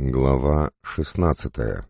Глава 16.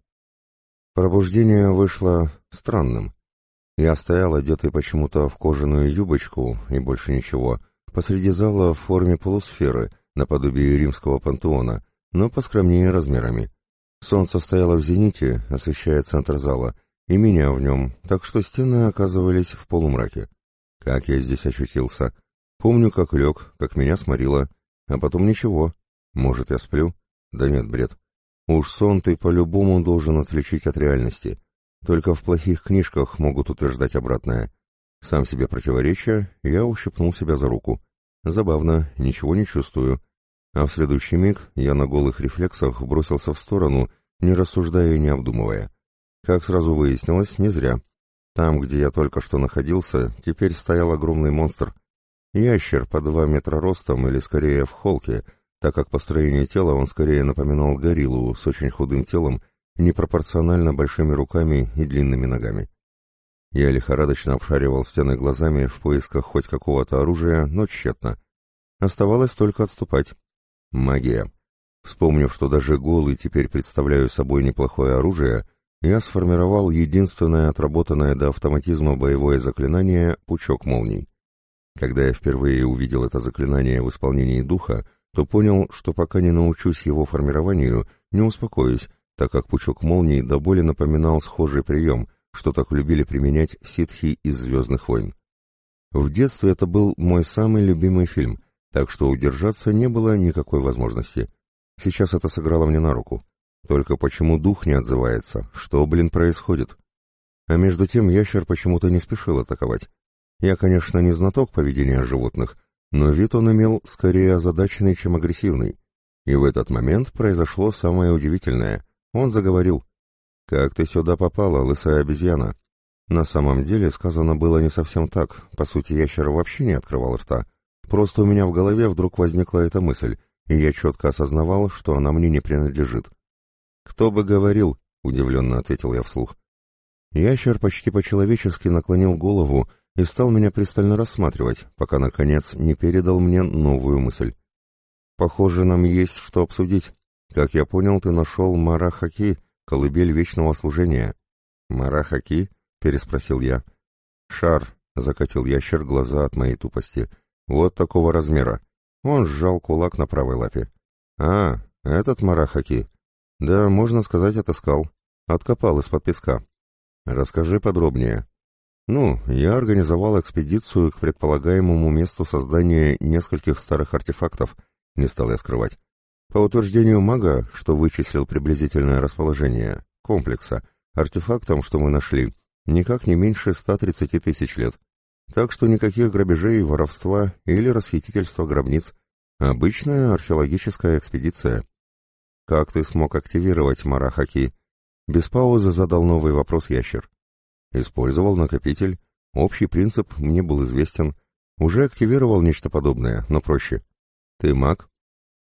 Пробуждение вышло странным. Я стоял, одетый почему-то в кожаную юбочку и больше ничего, посреди зала в форме полусферы, наподобие римского пантеона, но поскромнее размерами. Солнце стояло в зените, освещая центр зала, и меня в нем, так что стены оказывались в полумраке. Как я здесь очутился? Помню, как лег, как меня сморило, а потом ничего. Может, я сплю? Да нет, бред. Уж сон ты по-любому должен отличить от реальности. Только в плохих книжках могут утверждать обратное. Сам себе противоречия, я ущипнул себя за руку. Забавно, ничего не чувствую. А в следующий миг я на голых рефлексах бросился в сторону, не рассуждая и не обдумывая. Как сразу выяснилось, не зря. Там, где я только что находился, теперь стоял огромный монстр. Ящер по 2 метра ростом, или скорее в холке, так как по строению тела он скорее напоминал гориллу с очень худым телом, непропорционально большими руками и длинными ногами. Я лихорадочно обшаривал стены глазами в поисках хоть какого-то оружия, но тщетно. Оставалось только отступать. Магия. Вспомнив, что даже голый теперь представляю собой неплохое оружие, я сформировал единственное отработанное до автоматизма боевое заклинание «Пучок молний». Когда я впервые увидел это заклинание в исполнении духа, то понял, что пока не научусь его формированию, не успокоюсь, так как пучок молний до боли напоминал схожий прием, что так любили применять ситхи из «Звездных войн». В детстве это был мой самый любимый фильм, так что удержаться не было никакой возможности. Сейчас это сыграло мне на руку. Только почему дух не отзывается? Что, происходит? А между тем ящер почему-то не спешил атаковать. Я, конечно, не знаток поведения животных, но вид он имел скорее озадаченный, чем агрессивный. И в этот момент произошло самое удивительное. Он заговорил. «Как ты сюда попала, лысая обезьяна?» На самом деле сказано было не совсем так. По сути, ящер вообще не открывал рта. Просто у меня в голове вдруг возникла эта мысль, и я четко осознавал, что она мне не принадлежит. «Кто бы говорил?» — удивленно ответил я вслух. Ящер почти по-человечески наклонил голову и стал меня пристально рассматривать, пока, наконец, не передал мне новую мысль. «Похоже, нам есть что обсудить. Как я понял, ты нашел Мара-Хаки, колыбель вечного служения». «Мара-Хаки?» — переспросил я. «Шар», — закатил ящер глаза от моей тупости. «Вот такого размера». Он сжал кулак на правой лапе. «А, этот Мара-Хаки?» «Да, можно сказать, отыскал. Откопал из-под песка». «Расскажи подробнее». Я организовал экспедицию к предполагаемому месту создания нескольких старых артефактов, не стал я скрывать. По утверждению мага, что вычислил приблизительное расположение комплекса, артефактам, что мы нашли, никак не меньше 130 тысяч лет. Так что никаких грабежей, воровства или расхитительства гробниц. Обычная археологическая экспедиция. «Как ты смог активировать Мара-Хаки?» Без паузы задал новый вопрос ящер. Использовал накопитель. Общий принцип мне был известен. Уже активировал нечто подобное, но проще. Ты маг?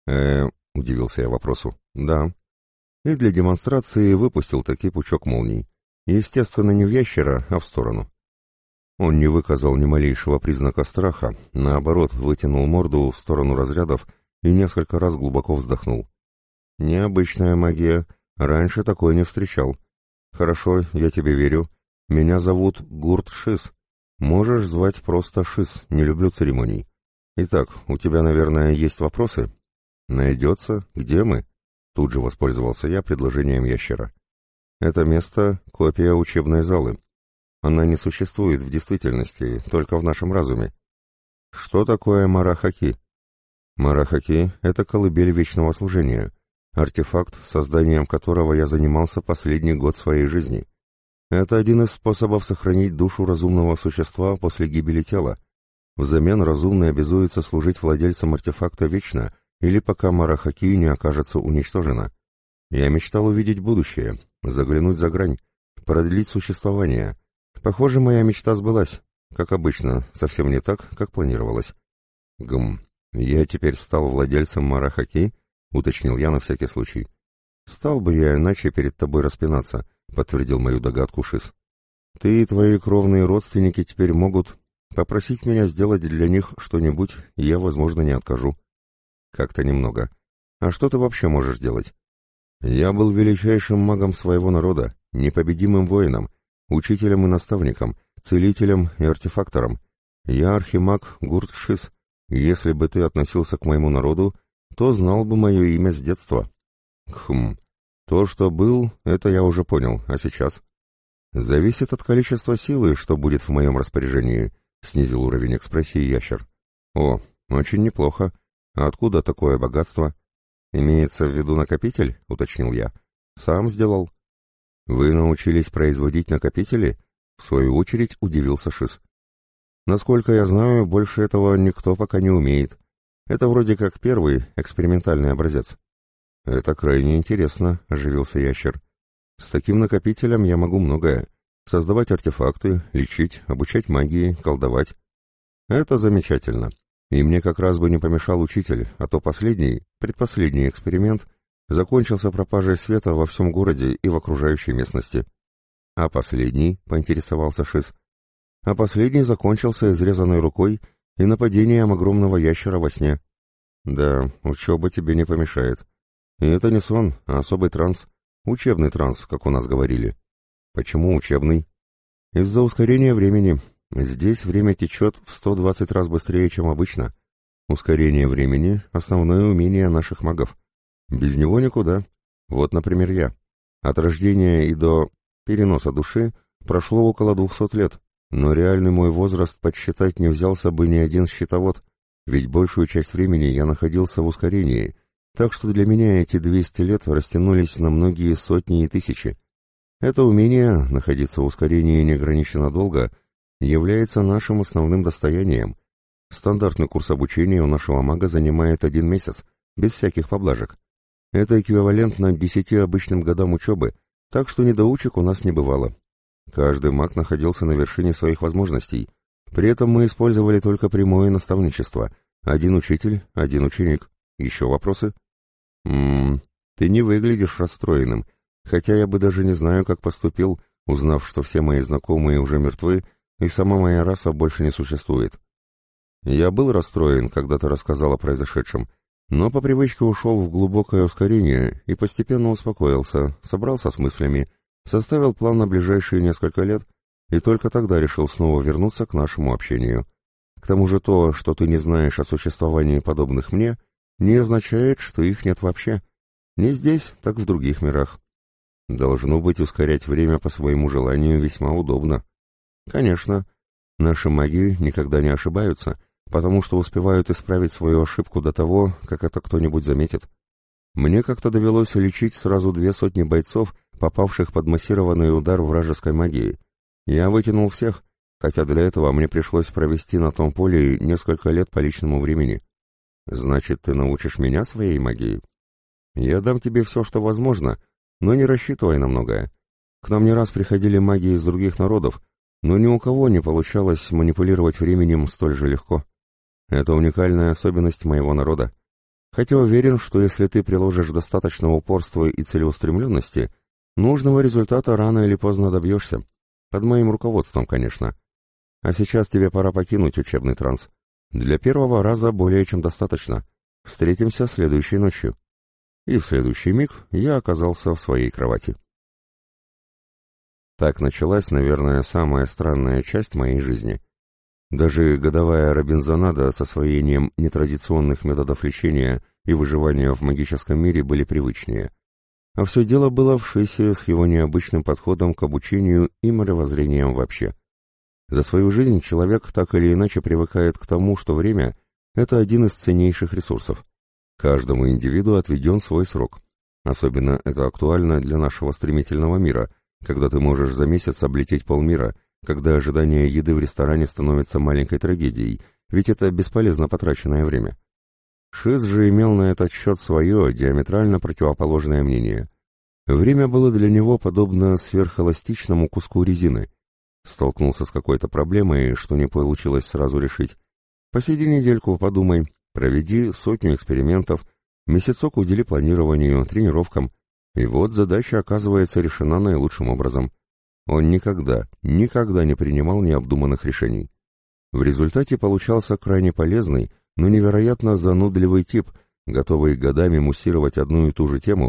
Удивился я вопросу. Да. И для демонстрации выпустил таки пучок молний. Естественно, не в ящера, а в сторону. Он не выказал ни малейшего признака страха, наоборот, вытянул морду в сторону разрядов и несколько раз глубоко вздохнул. Необычная магия. Раньше такой не встречал. Хорошо, я тебе верю. Меня зовут Гурт Шис. Можешь звать просто Шис, не люблю церемоний. Итак, у тебя, наверное, есть вопросы? Найдется. Где мы? Тут же воспользовался я предложением ящера. Это место — копия учебной залы. Она не существует в действительности, только в нашем разуме. Что такое Мара-Хаки? Мара-Хаки — это колыбель вечного служения. Артефакт, созданием которого я занимался последний год своей жизни. Это один из способов сохранить душу разумного существа после гибели тела. Взамен разумный обязуется служить владельцам артефакта вечно, или пока Мара-Хаки не окажется уничтожена. Я мечтал увидеть будущее, заглянуть за грань, продлить существование. Похоже, моя мечта сбылась. Как обычно, совсем не так, как планировалось. Я теперь стал владельцем Мара-Хаки, уточнил я на всякий случай. Стал бы я иначе перед тобой распинаться, подтвердил мою догадку Шис. Ты и твои кровные родственники теперь могут попросить меня сделать для них что-нибудь, и я, возможно, не откажу. Как-то немного. А что ты вообще можешь делать? Я был величайшим магом своего народа, непобедимым воином, учителем и наставником, целителем и артефактором. Я архимаг Гурт-Шис. Если бы ты относился к моему народу, то знал бы мое имя с детства. Хм, то, что был, это я уже понял, а сейчас? Зависит от количества силы, что будет в моем распоряжении, снизил уровень экспрессии ящер. О, очень неплохо. А откуда такое богатство? Имеется в виду накопитель, уточнил я. Сам сделал. Вы научились производить накопители? В свою очередь удивился Шис. Насколько я знаю, больше этого никто пока не умеет. Это вроде как первый экспериментальный образец. Это крайне интересно, оживился ящер. С таким накопителем я могу многое. Создавать артефакты, лечить, обучать магии, колдовать. Это замечательно. И мне как раз бы не помешал учитель, а то предпоследний эксперимент закончился пропажей света во всем городе и в окружающей местности. А последний, поинтересовался Шис, а последний закончился изрезанной рукой и нападением огромного ящера во сне. Да, учеба тебе не помешает. И это не сон, а особый транс. Учебный транс, как у нас говорили. Почему учебный? Из-за ускорения времени. Здесь время течет в 120 раз быстрее, чем обычно. Ускорение времени — основное умение наших магов. Без него никуда. Вот, например, я. От рождения и до переноса души прошло около 200 лет, но реальный мой возраст подсчитать не взялся бы ни один счетовод, ведь большую часть времени я находился в ускорении, так что для меня эти 200 лет растянулись на многие сотни и тысячи. Это умение, находиться в ускорении неограниченно долго, является нашим основным достоянием. Стандартный курс обучения у нашего мага занимает 1 месяц, без всяких поблажек. Это эквивалентно 10 обычным годам учебы, так что недоучек у нас не бывало. Каждый маг находился на вершине своих возможностей. При этом мы использовали только прямое наставничество. 1 учитель, 1 ученик. Еще вопросы? Ты не выглядишь расстроенным, хотя я бы даже не знаю, как поступил, узнав, что все мои знакомые уже мертвы, и сама моя раса больше не существует. Я был расстроен, когда ты рассказал о произошедшем, но по привычке ушел в глубокое ускорение и постепенно успокоился, собрался с мыслями, составил план на ближайшие несколько лет и только тогда решил снова вернуться к нашему общению. К тому же то, что ты не знаешь о существовании подобных мне, не означает, что их нет вообще. Не здесь, так в других мирах. Должно быть, ускорять время по своему желанию весьма удобно. Конечно, наши маги никогда не ошибаются, потому что успевают исправить свою ошибку до того, как это кто-нибудь заметит. Мне как-то довелось лечить сразу 200 бойцов, попавших под массированный удар вражеской магии. Я вытянул всех, хотя для этого мне пришлось провести на том поле несколько лет по личному времени. Значит, ты научишь меня своей магии? Я дам тебе все, что возможно, но не рассчитывай на многое. К нам не раз приходили маги из других народов, но ни у кого не получалось манипулировать временем столь же легко. Это уникальная особенность моего народа. Хотя уверен, что если ты приложишь достаточно упорства и целеустремленности, нужного результата рано или поздно добьешься. Под моим руководством, конечно. А сейчас тебе пора покинуть учебный транс. Для первого раза более чем достаточно. Встретимся следующей ночью. И в следующий миг я оказался в своей кровати. Так началась, наверное, самая странная часть моей жизни. Даже годовая Робинзонада с освоением нетрадиционных методов лечения и выживания в магическом мире были привычнее. А все дело было в Шисе с его необычным подходом к обучению и мировоззрением вообще. За свою жизнь человек так или иначе привыкает к тому, что время — это один из ценнейших ресурсов. Каждому индивиду отведен свой срок. Особенно это актуально для нашего стремительного мира, когда ты можешь за месяц облететь полмира, когда ожидание еды в ресторане становится маленькой трагедией, ведь это бесполезно потраченное время. Шиз же имел на этот счет свое диаметрально противоположное мнение. Время было для него подобно сверхэластичному куску резины. Столкнулся с какой-то проблемой, что не получилось сразу решить. Посиди недельку, подумай, проведи 100 экспериментов, месяцок удели планированию, тренировкам, и вот задача оказывается решена наилучшим образом. Он никогда не принимал необдуманных решений. В результате получался крайне полезный, но невероятно занудливый тип, готовый годами муссировать одну и ту же тему,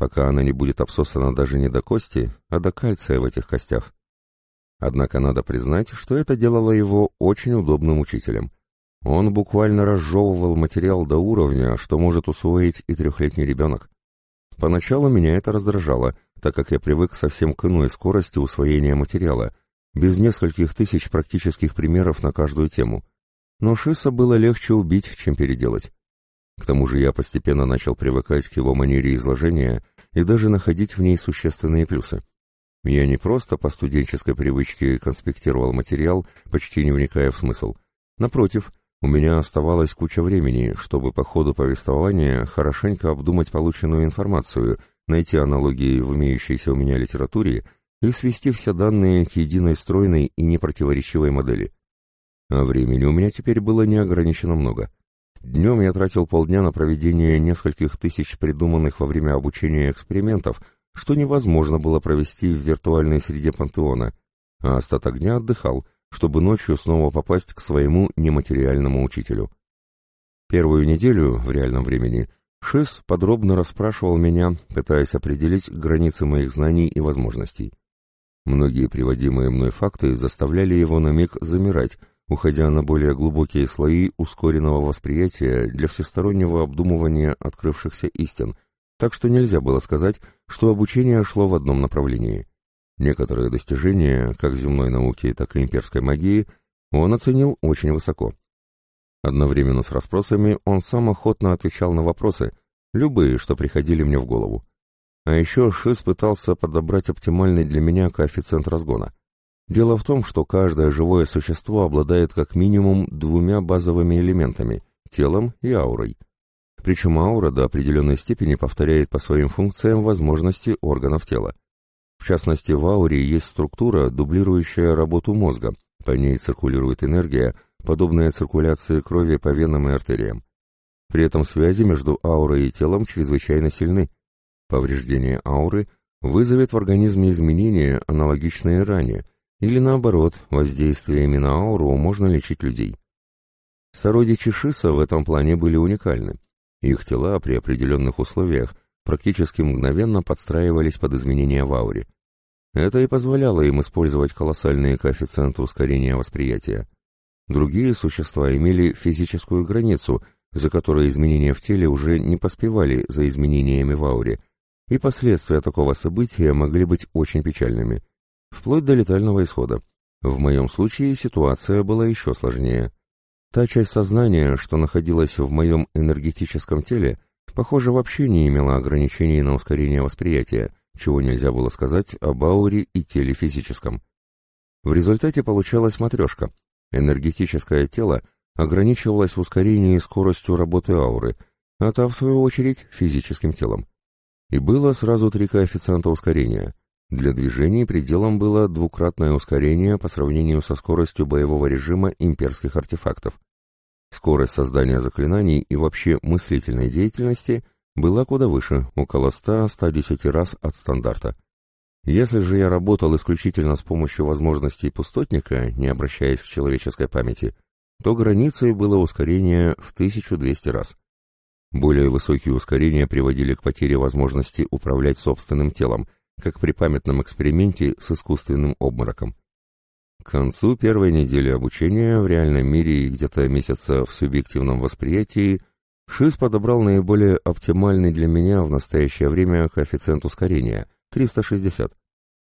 пока она не будет обсосана даже не до кости, а до кальция в этих костях. Однако надо признать, что это делало его очень удобным учителем. Он буквально разжевывал материал до уровня, что может усвоить и 3-летний ребенок. Поначалу меня это раздражало, так как я привык совсем к иной скорости усвоения материала, без нескольких тысяч практических примеров на каждую тему. Но Шиса было легче убить, чем переделать. К тому же я постепенно начал привыкать к его манере изложения и даже находить в ней существенные плюсы. Я не просто по студенческой привычке конспектировал материал, почти не вникая в смысл. Напротив, у меня оставалась куча времени, чтобы по ходу повествования хорошенько обдумать полученную информацию, найти аналогии в имеющейся у меня литературе и свести все данные к единой стройной и непротиворечивой модели. А времени у меня теперь было неограниченно много. Днем я тратил полдня на проведение нескольких тысяч придуманных во время обучения экспериментов, что невозможно было провести в виртуальной среде пантеона, а остаток дня отдыхал, чтобы ночью снова попасть к своему нематериальному учителю. Первую неделю в реальном времени Шис подробно расспрашивал меня, пытаясь определить границы моих знаний и возможностей. Многие приводимые мной факты заставляли его на миг замирать, уходя на более глубокие слои ускоренного восприятия для всестороннего обдумывания открывшихся истин, так что нельзя было сказать, что обучение шло в одном направлении. Некоторые достижения, как земной науки, так и имперской магии, он оценил очень высоко. Одновременно с расспросами он сам охотно отвечал на вопросы, любые, что приходили мне в голову. А еще Шис пытался подобрать оптимальный для меня коэффициент разгона. Дело в том, что каждое живое существо обладает как минимум 2 базовыми элементами – телом и аурой. Причем аура до определенной степени повторяет по своим функциям возможности органов тела. В частности, в ауре есть структура, дублирующая работу мозга, по ней циркулирует энергия, подобная циркуляции крови по венам и артериям. При этом связи между аурой и телом чрезвычайно сильны. Повреждение ауры вызовет в организме изменения, аналогичные ране, или наоборот, воздействиями на ауру можно лечить людей. Сородичи Шиса в этом плане были уникальны. Их тела при определенных условиях практически мгновенно подстраивались под изменения в ауре. Это и позволяло им использовать колоссальные коэффициенты ускорения восприятия. Другие существа имели физическую границу, за которой изменения в теле уже не поспевали за изменениями в ауре, и последствия такого события могли быть очень печальными, вплоть до летального исхода. В моем случае ситуация была еще сложнее. Та часть сознания, что находилась в моем энергетическом теле, похоже, вообще не имела ограничений на ускорение восприятия, чего нельзя было сказать об ауре и теле физическом. В результате получалась матрешка. Энергетическое тело ограничивалось в ускорении скоростью работы ауры, а та, в свою очередь, физическим телом. И было сразу 3 коэффициента ускорения. Для движений пределом было 2-кратное ускорение по сравнению со скоростью боевого режима имперских артефактов. Скорость создания заклинаний и вообще мыслительной деятельности была куда выше, около 100-110 раз от стандарта. Если же я работал исключительно с помощью возможностей пустотника, не обращаясь к человеческой памяти, то границей было ускорение в 1200 раз. Более высокие ускорения приводили к потере возможности управлять собственным телом, как при памятном эксперименте с искусственным обмороком. К концу первой недели обучения в реальном мире и где-то месяца в субъективном восприятии Шис подобрал наиболее оптимальный для меня в настоящее время коэффициент ускорения – 360.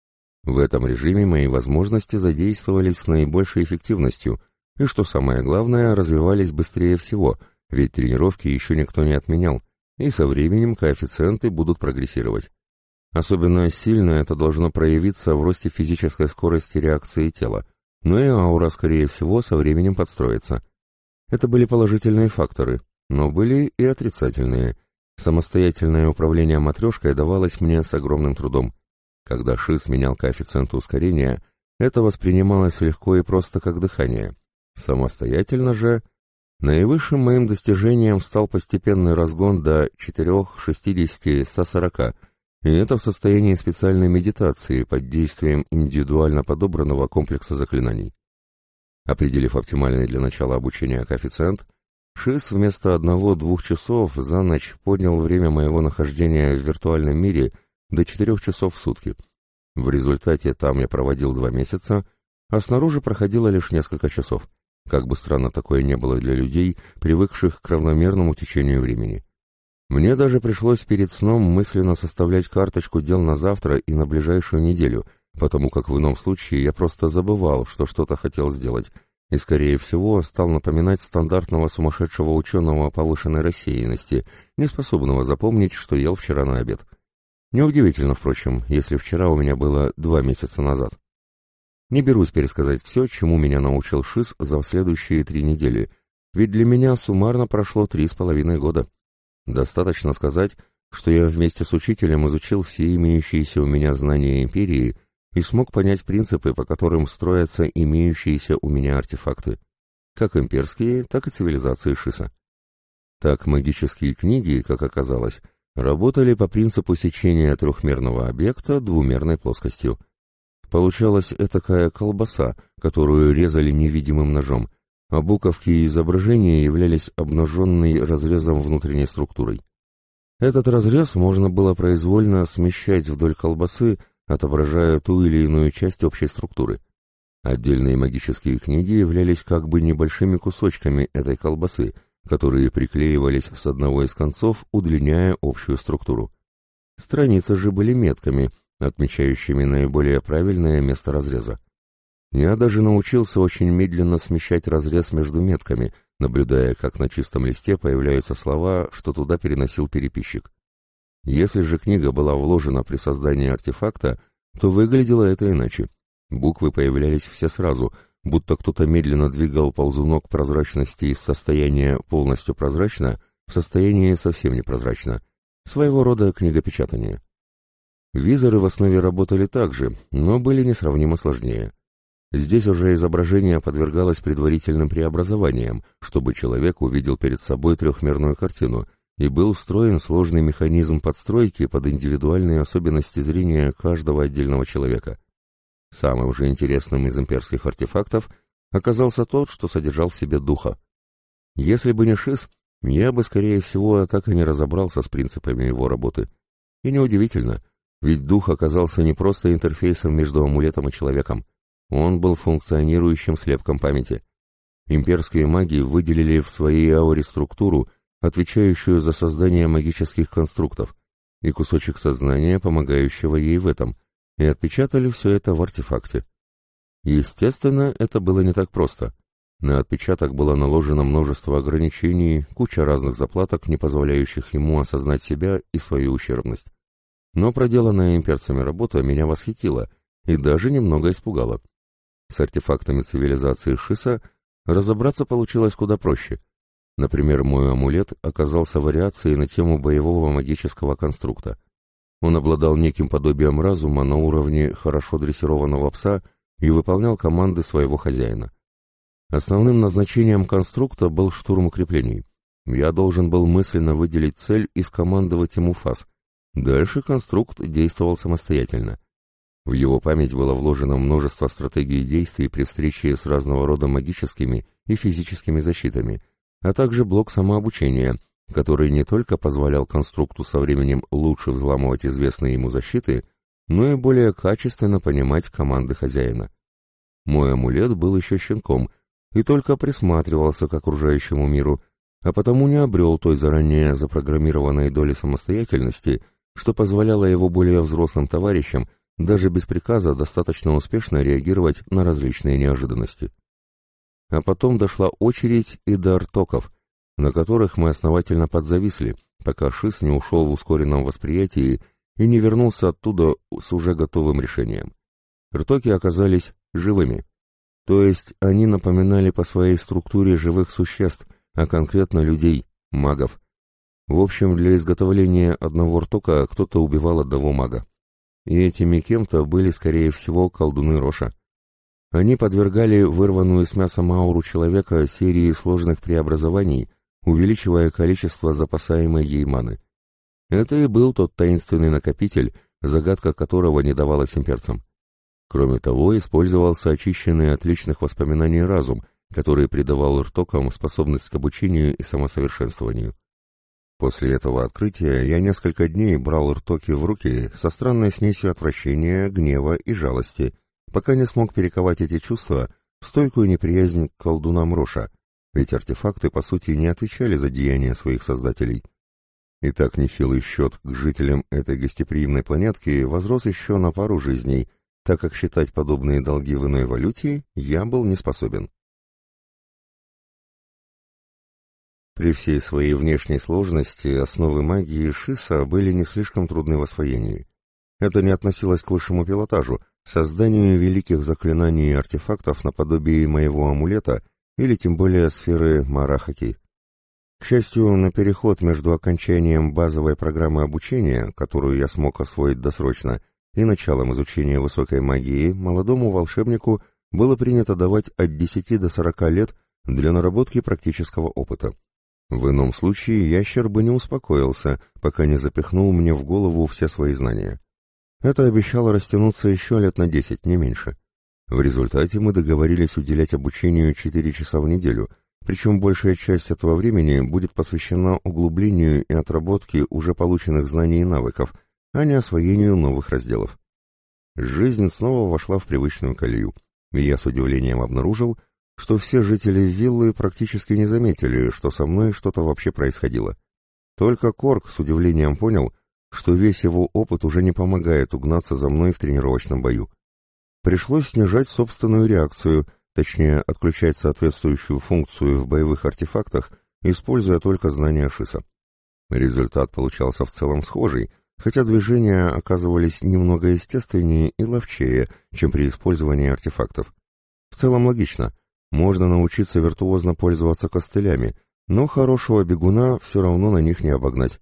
В этом режиме мои возможности задействовались с наибольшей эффективностью и, что самое главное, развивались быстрее всего, ведь тренировки еще никто не отменял, и со временем коэффициенты будут прогрессировать. Особенно сильно это должно проявиться в росте физической скорости реакции тела, но и аура, скорее всего, со временем подстроится. Это были положительные факторы, но были и отрицательные. Самостоятельное управление матрешкой давалось мне с огромным трудом. Когда Шис менял коэффициент ускорения, это воспринималось легко и просто как дыхание. Самостоятельно же наивысшим моим достижением стал постепенный разгон до 4, 60, 140, и это в состоянии специальной медитации под действием индивидуально подобранного комплекса заклинаний. Определив оптимальный для начала обучения коэффициент, Шиз вместо 1-2 часов за ночь поднял время моего нахождения в виртуальном мире до 4 часов в сутки. В результате там я проводил 2 месяца, а снаружи проходило лишь несколько часов. Как бы странно такое не было для людей, привыкших к равномерному течению времени. Мне даже пришлось перед сном мысленно составлять карточку дел на завтра и на ближайшую неделю, потому как в ином случае я просто забывал, что что-то хотел сделать, и, скорее всего, стал напоминать стандартного сумасшедшего ученого повышенной рассеянности, неспособного запомнить, что ел вчера на обед. Неудивительно, впрочем, если вчера у меня было 2 месяца назад. Не берусь пересказать все, чему меня научил Шиз за следующие 3 недели, ведь для меня суммарно прошло 3,5 года. Достаточно сказать, что я вместе с учителем изучил все имеющиеся у меня знания империи и смог понять принципы, по которым строятся имеющиеся у меня артефакты, как имперские, так и цивилизации Шиза. Так магические книги, как оказалось, работали по принципу сечения трехмерного объекта двумерной плоскостью. Получалась этакая колбаса, которую резали невидимым ножом, а буковки и изображения являлись обнаженной разрезом внутренней структурой. Этот разрез можно было произвольно смещать вдоль колбасы, отображая ту или иную часть общей структуры. Отдельные магические книги являлись как бы небольшими кусочками этой колбасы, которые приклеивались с одного из концов, удлиняя общую структуру. Страницы же были метками, отмечающими наиболее правильное место разреза. Я даже научился очень медленно смещать разрез между метками, наблюдая, как на чистом листе появляются слова, что туда переносил переписчик. Если же книга была вложена при создании артефакта, то выглядело это иначе. Буквы появлялись все сразу, будто кто-то медленно двигал ползунок прозрачности из состояния полностью прозрачно в состояние совсем непрозрачно. Своего рода книгопечатание. Визоры в основе работали так же, но были несравнимо сложнее. Здесь уже изображение подвергалось предварительным преобразованиям, чтобы человек увидел перед собой трехмерную картину, и был встроен сложный механизм подстройки под индивидуальные особенности зрения каждого отдельного человека. Самым же интересным из имперских артефактов оказался тот, что содержал в себе духа. Если бы не Шиз, я бы, скорее всего, так и не разобрался с принципами его работы. И неудивительно, ведь дух оказался не просто интерфейсом между амулетом и человеком. Он был функционирующим слепком памяти. Имперские маги выделили в своей ауре структуру, отвечающую за создание магических конструктов, и кусочек сознания, помогающего ей в этом, и отпечатали все это в артефакте. Естественно, это было не так просто. На отпечаток было наложено множество ограничений, куча разных заплаток, не позволяющих ему осознать себя и свою ущербность. Но проделанная имперцами работа меня восхитила и даже немного испугала. С артефактами цивилизации Шиза разобраться получилось куда проще. Например, мой амулет оказался вариацией на тему боевого магического конструкта. Он обладал неким подобием разума на уровне хорошо дрессированного пса и выполнял команды своего хозяина. Основным назначением конструкта был штурм укреплений. Я должен был мысленно выделить цель и скомандовать ему фаз. Дальше конструкт действовал самостоятельно. В его память было вложено множество стратегий действий при встрече с разного рода магическими и физическими защитами, а также блок самообучения, который не только позволял конструкту со временем лучше взламывать известные ему защиты, но и более качественно понимать команды хозяина. Мой амулет был еще щенком и только присматривался к окружающему миру, а потому не обрел той заранее запрограммированной доли самостоятельности, что позволяло его более взрослым товарищам даже без приказа достаточно успешно реагировать на различные неожиданности. А потом дошла очередь и до артоков, на которых мы основательно подзависли, пока Шиз не ушел в ускоренном восприятии и не вернулся оттуда с уже готовым решением. Ртоки оказались живыми, то есть они напоминали по своей структуре живых существ, а конкретно людей, магов. В общем, для изготовления одного ртока кто-то убивал одного мага. И этими кем-то были, скорее всего, колдуны Роша. Они подвергали вырванную с мясом ауру человека серии сложных преобразований, увеличивая количество запасаемой ей маны. Это и был тот таинственный накопитель, загадка которого не давалась имперцам. Кроме того, использовался очищенный от личных воспоминаний разум, который придавал ртокам способность к обучению и самосовершенствованию. После этого открытия я несколько дней брал ртоки в руки со странной смесью отвращения, гнева и жалости, пока не смог перековать эти чувства в стойкую неприязнь к колдунам Роша, ведь артефакты, по сути, не отвечали за деяния своих создателей. И так нехилый счет к жителям этой гостеприимной планетки возрос еще на пару жизней, так как считать подобные долги в иной валюте я был не способен. При всей своей внешней сложности основы магии Шиса были не слишком трудны в освоении. Это не относилось к высшему пилотажу, созданию великих заклинаний и артефактов наподобие моего амулета или тем более сферы Марахаки. К счастью, на переход между окончанием базовой программы обучения, которую я смог освоить досрочно, и началом изучения высокой магии молодому волшебнику было принято давать от 10 до 40 лет для наработки практического опыта. В ином случае ящер бы не успокоился, пока не запихнул мне в голову все свои знания. Это обещало растянуться еще лет на 10, не меньше. В результате мы договорились уделять обучению 4 часа в неделю, причем большая часть этого времени будет посвящена углублению и отработке уже полученных знаний и навыков, а не освоению новых разделов. Жизнь снова вошла в привычную колею, и я с удивлением обнаружил, что все жители виллы практически не заметили, что со мной что-то вообще происходило. Только Корк с удивлением понял, что весь его опыт уже не помогает угнаться за мной в тренировочном бою. Пришлось снижать собственную реакцию, точнее, отключать соответствующую функцию в боевых артефактах, используя только знания Шиса. Результат получался в целом схожий, хотя движения оказывались немного естественнее и ловчее, чем при использовании артефактов. В целом логично. Можно научиться виртуозно пользоваться костылями, но хорошего бегуна все равно на них не обогнать.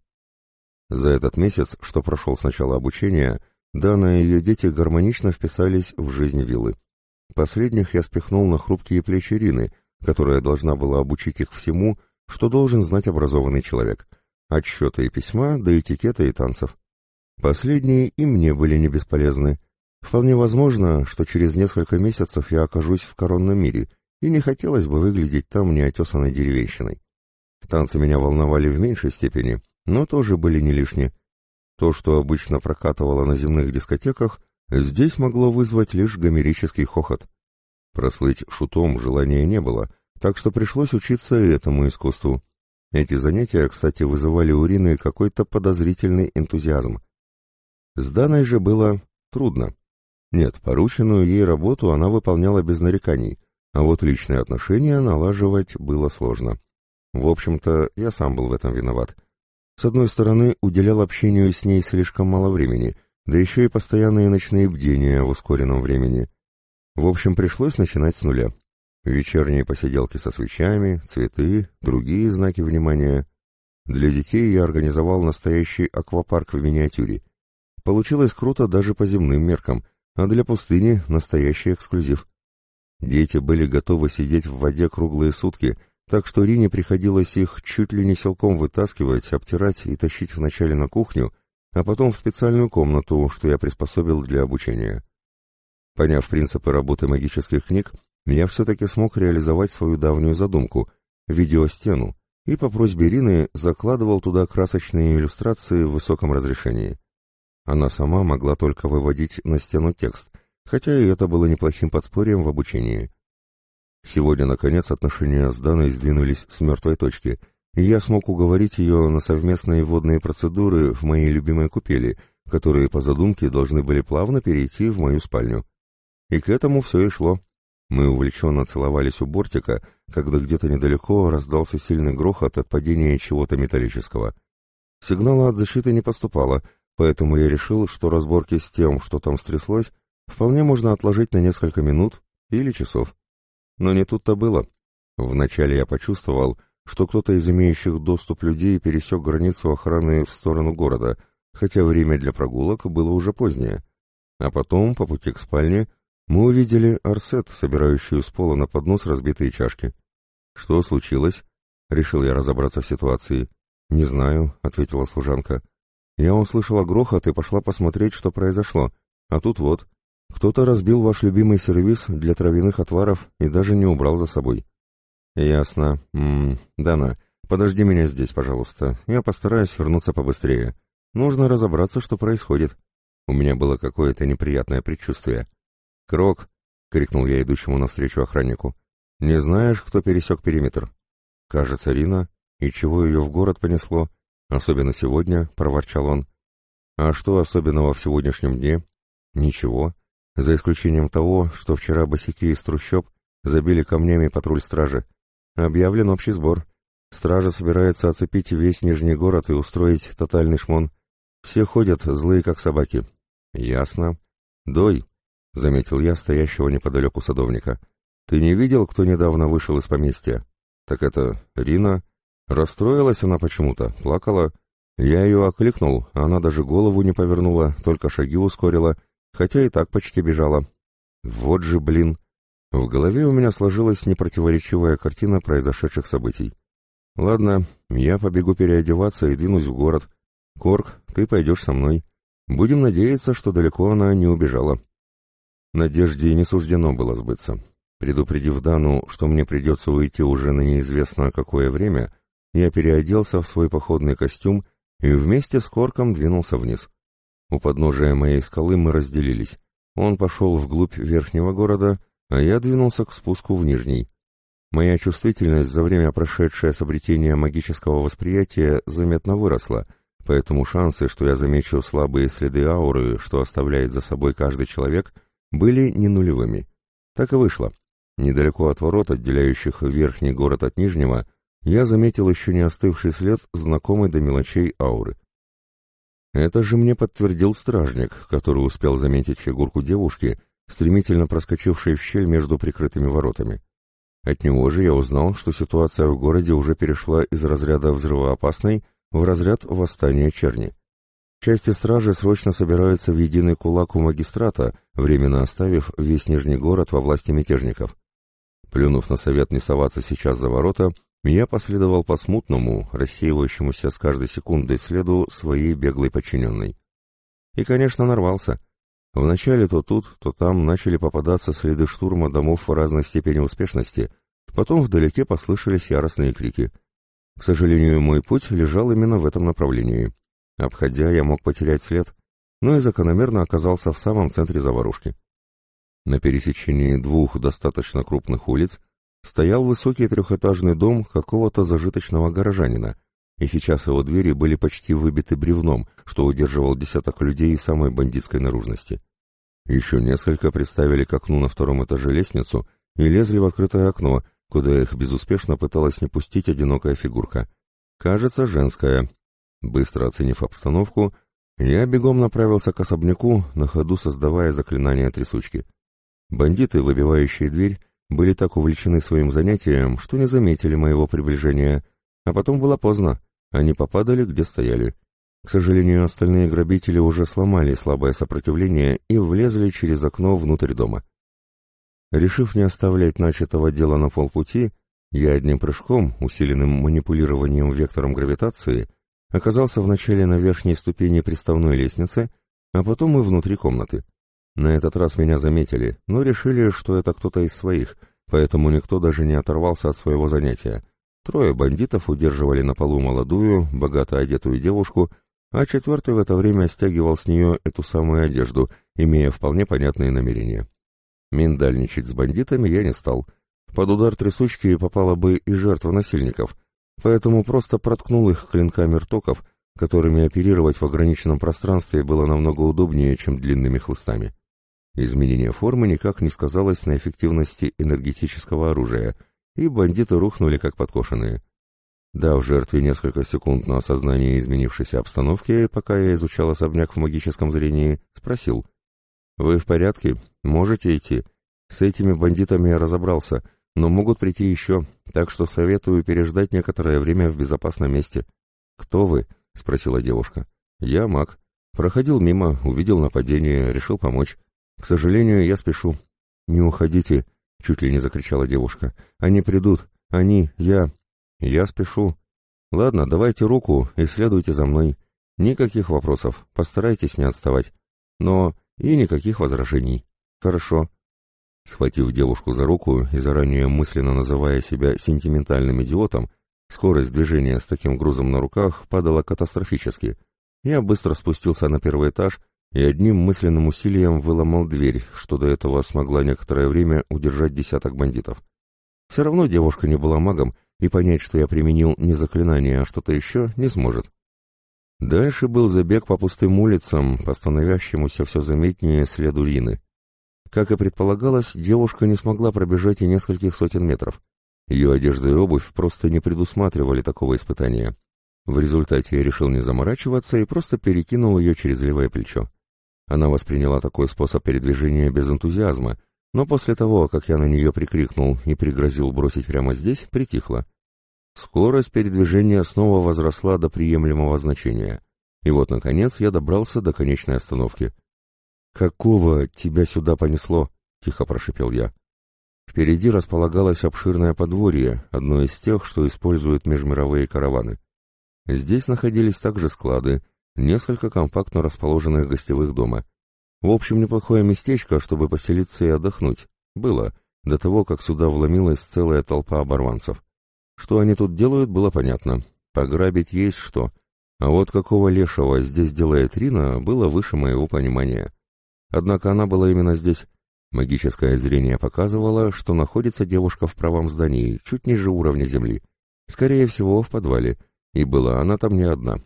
За этот месяц, что прошел с начала обучения, Дана и ее дети гармонично вписались в жизнь виллы. Последних я спихнул на хрупкие плечи Рины, которая должна была обучить их всему, что должен знать образованный человек. От счета и письма до этикета и танцев. Последние и мне были не бесполезны. Вполне возможно, что через несколько месяцев я окажусь в коронном мире, и не хотелось бы выглядеть там неотесанной деревенщиной. Танцы меня волновали в меньшей степени, но тоже были не лишни. То, что обычно прокатывало на земных дискотеках, здесь могло вызвать лишь гомерический хохот. Прослыть шутом желания не было, так что пришлось учиться и этому искусству. Эти занятия, кстати, вызывали у Рины какой-то подозрительный энтузиазм. С Даной же было трудно. Нет, порученную ей работу она выполняла без нареканий, а вот личные отношения налаживать было сложно. В общем-то, я сам был в этом виноват. С одной стороны, уделял общению с ней слишком мало времени, да еще и постоянные ночные бдения в ускоренном времени. В общем, пришлось начинать с нуля. Вечерние посиделки со свечами, цветы, другие знаки внимания. Для детей я организовал настоящий аквапарк в миниатюре. Получилось круто даже по земным меркам, а для пустыни настоящий эксклюзив. Дети были готовы сидеть в воде круглые сутки, так что Рине приходилось их чуть ли не силком вытаскивать, обтирать и тащить вначале на кухню, а потом в специальную комнату, что я приспособил для обучения. Поняв принципы работы магических книг, я все-таки смог реализовать свою давнюю задумку — видеостену, и по просьбе Рины закладывал туда красочные иллюстрации в высоком разрешении. Она сама могла только выводить на стену текст, хотя и это было неплохим подспорьем в обучении. Сегодня, наконец, отношения с Даной сдвинулись с мертвой точки, и я смог уговорить ее на совместные водные процедуры в моей любимой купели, которые по задумке должны были плавно перейти в мою спальню. И к этому все и шло. Мы увлеченно целовались у бортика, когда где-то недалеко раздался сильный грохот от падения чего-то металлического. Сигнала от защиты не поступало, поэтому я решил, что разборки с тем, что там стряслось, вполне можно отложить на несколько минут или часов. Но не тут-то было. Вначале я почувствовал, что кто-то из имеющих доступ людей пересек границу охраны в сторону города, хотя время для прогулок было уже позднее. А потом, по пути к спальне, мы увидели Арсет, собирающую с пола на поднос разбитые чашки. «Что случилось?» — решил я разобраться в ситуации. «Не знаю», — ответила служанка. «Я услышала грохот и пошла посмотреть, что произошло. А тут вот, кто-то разбил ваш любимый сервиз для травяных отваров и даже не убрал за собой». Ясно. Дана, подожди меня здесь, пожалуйста. Я постараюсь вернуться побыстрее. Нужно разобраться, что происходит. У меня было какое-то неприятное предчувствие. «Крок!» — крикнул я идущему навстречу охраннику. «Не знаешь, кто пересек периметр?» «Кажется, Рина. И чего ее в город понесло? Особенно сегодня», — проворчал он. «А что особенного в сегодняшнем дне?» «Ничего. За исключением того, что вчера босяки из трущоб забили камнями патруль стражи. Объявлен общий сбор. Стража собирается оцепить весь Нижний город и устроить тотальный шмон. Все ходят злые, как собаки». «Ясно. Дой», — заметил я стоящего неподалеку садовника. «Ты не видел, кто недавно вышел из поместья?» «Так это Рина. Расстроилась она почему-то, плакала. Я ее окликнул, а она даже голову не повернула, только шаги ускорила, хотя и так почти бежала. Вот же, блин!» В голове у меня сложилась непротиворечивая картина произошедших событий. «Ладно, я побегу переодеваться и двинусь в город. Корк, ты пойдешь со мной. Будем надеяться, что далеко она не убежала». Надежде не суждено было сбыться. Предупредив Дану, что мне придется уйти уже на неизвестно какое время, я переоделся в свой походный костюм и вместе с Корком двинулся вниз. У подножия моей скалы мы разделились. Он пошел вглубь верхнего города, а я двинулся к спуску в нижний. Моя чувствительность за время, прошедшее с обретения магического восприятия, заметно выросла, поэтому шансы, что я замечу слабые следы ауры, что оставляет за собой каждый человек, были не нулевыми. Так и вышло. Недалеко от ворот, отделяющих верхний город от нижнего, я заметил еще не остывший след знакомой до мелочей ауры. Это же мне подтвердил стражник, который успел заметить фигурку девушки, стремительно проскочившей в щель между прикрытыми воротами. От него же я узнал, что ситуация в городе уже перешла из разряда взрывоопасной в разряд восстания черни. Части стражи срочно собираются в единый кулак у магистрата, временно оставив весь Нижний город во власти мятежников. Плюнув на совет не соваться сейчас за ворота, я последовал по смутному, рассеивающемуся с каждой секундой следу своей беглой подчиненной. И, конечно, нарвался. Вначале то тут, то там начали попадаться следы штурма домов в разной степени успешности, потом вдалеке послышались яростные крики. К сожалению, мой путь лежал именно в этом направлении. Обходя, я мог потерять след, но и закономерно оказался в самом центре заварушки. На пересечении двух достаточно крупных улиц стоял высокий трехэтажный дом какого-то зажиточного горожанина, и сейчас его двери были почти выбиты бревном, что удерживал десяток людей самой бандитской наружности. Еще несколько приставили к окну на втором этаже лестницу и лезли в открытое окно, куда их безуспешно пыталась не пустить одинокая фигурка. Кажется, женская. Быстро оценив обстановку, я бегом направился к особняку, на ходу создавая заклинание трясучки. Бандиты, выбивающие дверь, были так увлечены своим занятием, что не заметили моего приближения, а потом было поздно, они попадали, где стояли. К сожалению, остальные грабители уже сломали слабое сопротивление и влезли через окно внутрь дома. Решив не оставлять начатого дела на полпути, я одним прыжком, усиленным манипулированием вектором гравитации, оказался вначале на верхней ступени приставной лестницы, а потом и внутри комнаты. На этот раз меня заметили, но решили, что это кто-то из своих, поэтому никто даже не оторвался от своего занятия. Трое бандитов удерживали на полу молодую, богато одетую девушку, а четвертый в это время стягивал с нее эту самую одежду, имея вполне понятные намерения. Миндальничать с бандитами я не стал. Под удар трясучки попала бы и жертва насильников, поэтому просто проткнул их клинками ртоков, которыми оперировать в ограниченном пространстве было намного удобнее, чем длинными хлыстами. Изменение формы никак не сказалось на эффективности энергетического оружия, и бандиты рухнули как подкошенные. Дав жертве несколько секунд на осознание изменившейся обстановки, пока я изучал особняк в магическом зрении, спросил: «Вы в порядке? Можете идти? С этими бандитами я разобрался, но могут прийти еще, так что советую переждать некоторое время в безопасном месте». «Кто вы?» — спросила девушка. «Я маг. Проходил мимо, увидел нападение, решил помочь. К сожалению, я спешу». «Не уходите!» — чуть ли не закричала девушка. «Они придут! Я...» «Я спешу. Ладно, давайте руку и следуйте за мной. Никаких вопросов, постарайтесь не отставать. Но и никаких возражений. Хорошо». Схватив девушку за руку и заранее мысленно называя себя сентиментальным идиотом, скорость движения с таким грузом на руках падала катастрофически. Я быстро спустился на первый этаж и одним мысленным усилием выломал дверь, что до этого смогла некоторое время удержать десяток бандитов. Все равно девушка не была магом, и понять, что я применил не заклинание, а что-то еще, не сможет. Дальше был забег по пустым улицам, по становящемуся все заметнее следу Рины. Как и предполагалось, девушка не смогла пробежать и нескольких сотен метров. Ее одежда и обувь просто не предусматривали такого испытания. В результате я решил не заморачиваться и просто перекинул ее через левое плечо. Она восприняла такой способ передвижения без энтузиазма, но после того, как я на нее прикрикнул и пригрозил бросить прямо здесь, притихла. Скорость передвижения снова возросла до приемлемого значения. И вот, наконец, я добрался до конечной остановки. «Какого тебя сюда понесло?» — тихо прошипел я. Впереди располагалось обширное подворье, одно из тех, что используют межмировые караваны. Здесь находились также склады, несколько компактно расположенных гостевых дома. В общем, неплохое местечко, чтобы поселиться и отдохнуть. Было, до того, как сюда вломилась целая толпа оборванцев. Что они тут делают, было понятно. Пограбить есть что. А вот какого лешего здесь делает Рина, было выше моего понимания. Однако она была именно здесь. Магическое зрение показывало, что находится девушка в правом здании, чуть ниже уровня земли. Скорее всего, в подвале. И была она там не одна.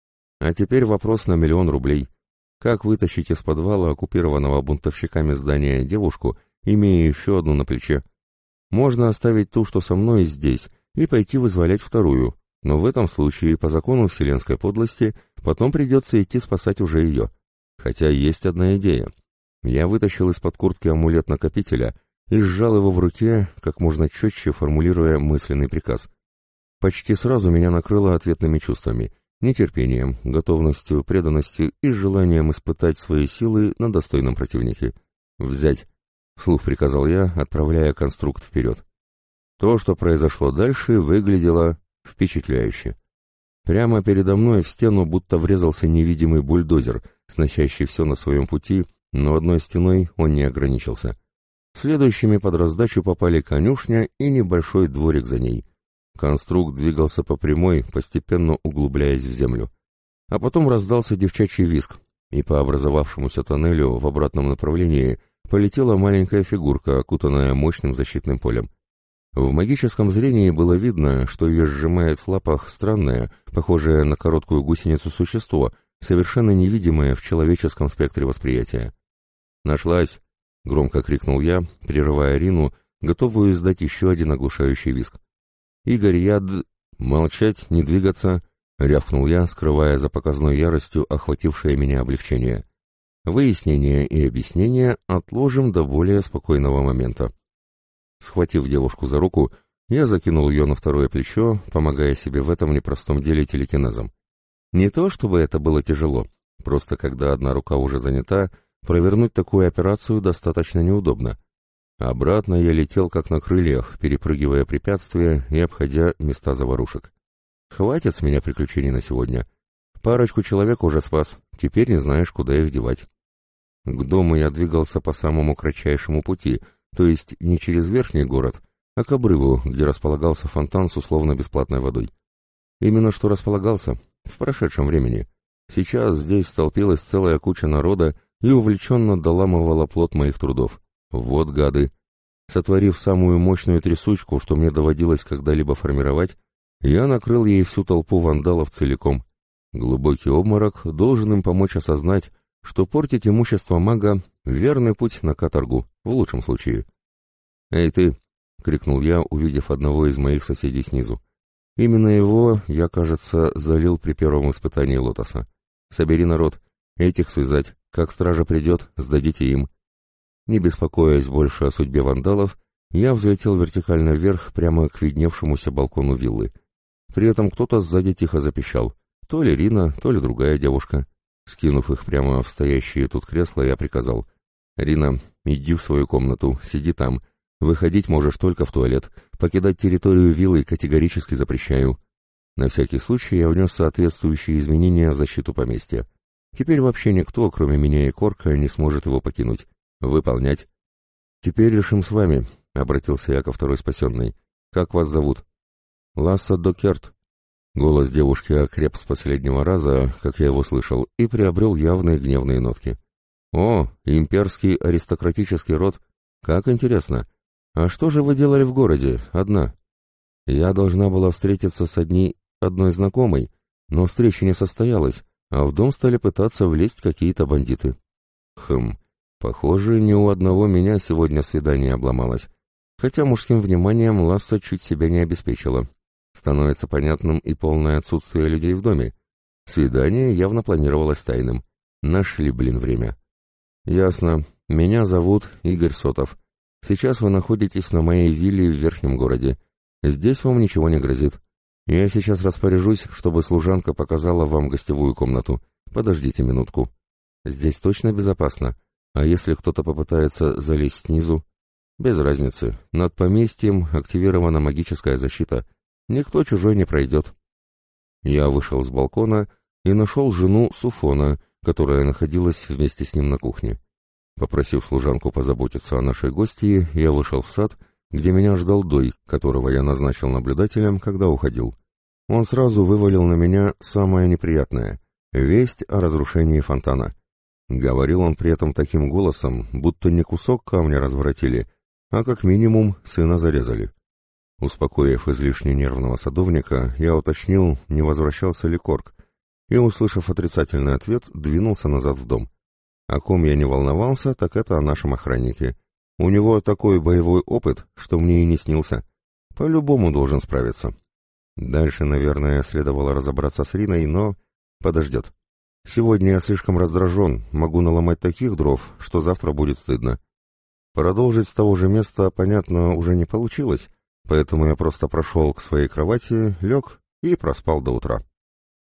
А теперь вопрос на 1 000 000 рублей. Как вытащить из подвала оккупированного бунтовщиками здания девушку, имея еще одну на плече? Можно оставить ту, что со мной здесь, и пойти вызволять вторую, но в этом случае, по закону вселенской подлости, потом придется идти спасать уже ее. Хотя есть одна идея. Я вытащил из-под куртки амулет накопителя и сжал его в руке, как можно четче формулируя мысленный приказ. Почти сразу меня накрыло ответными чувствами. Нетерпением, готовностью, преданностью и желанием испытать свои силы на достойном противнике. «Взять!» — вслух приказал я, отправляя конструкт вперед. То, что произошло дальше, выглядело впечатляюще. Прямо передо мной в стену будто врезался невидимый бульдозер, сносящий все на своем пути, но одной стеной он не ограничился. Следующими под раздачу попали конюшня и небольшой дворик за ней. Конструкт двигался по прямой, постепенно углубляясь в землю. А потом раздался девчачий визг, и по образовавшемуся тоннелю в обратном направлении полетела маленькая фигурка, окутанная мощным защитным полем. В магическом зрении было видно, что ее сжимает в лапах странное, похожее на короткую гусеницу существо, совершенно невидимое в человеческом спектре восприятия. «Нашлась!» — громко крикнул я, прерывая Рину, готовую издать еще один оглушающий визг. «Игорь, Молчать, не двигаться!» — рявкнул я, скрывая за показной яростью охватившее меня облегчение. Выяснение и объяснение отложим до более спокойного момента. Схватив девушку за руку, я закинул ее на второе плечо, помогая себе в этом непростом деле телекинезом. Не то чтобы это было тяжело, просто когда одна рука уже занята, провернуть такую операцию достаточно неудобно. Обратно я летел как на крыльях, перепрыгивая препятствия и обходя места заварушек. Хватит с меня приключений на сегодня. Парочку человек уже спас, теперь не знаешь, куда их девать. К дому я двигался по самому кратчайшему пути, то есть не через верхний город, а к обрыву, где располагался фонтан с условно-бесплатной водой. Именно что располагался, в прошедшем времени. Сейчас здесь столпилась целая куча народа и увлеченно доламывала плод моих трудов. Вот гады! Сотворив самую мощную трясучку, что мне доводилось когда-либо формировать, я накрыл ей всю толпу вандалов целиком. Глубокий обморок должен им помочь осознать, что портить имущество мага — верный путь на каторгу, в лучшем случае. «Эй, ты!» — крикнул я, увидев одного из моих соседей снизу. Именно его я, кажется, залил при первом испытании лотоса. «Собери народ, этих связать, как стража придет, сдадите им». Не беспокоясь больше о судьбе вандалов, я взлетел вертикально вверх прямо к видневшемуся балкону виллы. При этом кто-то сзади тихо запищал. То ли Рина, то ли другая девушка. Скинув их прямо в стоящие тут кресла, я приказал: «Рина, иди в свою комнату, сиди там. Выходить можешь только в туалет. Покидать территорию виллы категорически запрещаю». На всякий случай я внес соответствующие изменения в защиту поместья. Теперь вообще никто, кроме меня и Корка, не сможет его покинуть. Выполнять. «Теперь решим с вами», — обратился я ко второй спасенной. «Как вас зовут?» «Ласса Докерт». Голос девушки окреп с последнего раза, как я его слышал, и приобрел явные гневные нотки. «О, имперский аристократический род! Как интересно! А что же вы делали в городе, одна?» «Я должна была встретиться с одной знакомой, но встреча не состоялась, а в дом стали пытаться влезть какие-то бандиты». Похоже, ни у одного меня сегодня свидание обломалось, хотя мужским вниманием Ласса чуть себя не обеспечила. Становится понятным и полное отсутствие людей в доме. Свидание явно планировалось тайным. Нашли, время. «Ясно. Меня зовут Игорь Сотов. Сейчас вы находитесь на моей вилле в Верхнем городе. Здесь вам ничего не грозит. Я сейчас распоряжусь, чтобы служанка показала вам гостевую комнату. Подождите минутку. Здесь точно безопасно? А если кто-то попытается залезть снизу?» «Без разницы. Над поместьем активирована магическая защита. Никто чужой не пройдет». Я вышел с балкона и нашел жену Суфона, которая находилась вместе с ним на кухне. Попросив служанку позаботиться о нашей гостье, я вышел в сад, где меня ждал Дой, которого я назначил наблюдателем, когда уходил. Он сразу вывалил на меня самое неприятное — весть о разрушении фонтана. Говорил он при этом таким голосом, будто не кусок камня разворотили, а как минимум сына зарезали. Успокоив излишне нервного садовника, я уточнил, не возвращался ли Корк, и, услышав отрицательный ответ, двинулся назад в дом. О ком я не волновался, так это о нашем охраннике. У него такой боевой опыт, что мне и не снился. По-любому должен справиться. Дальше, наверное, следовало разобраться с Риной, но подождет. Сегодня я слишком раздражен, могу наломать таких дров, что завтра будет стыдно. Продолжить с того же места, понятно, уже не получилось, поэтому я просто прошел к своей кровати, лег и проспал до утра.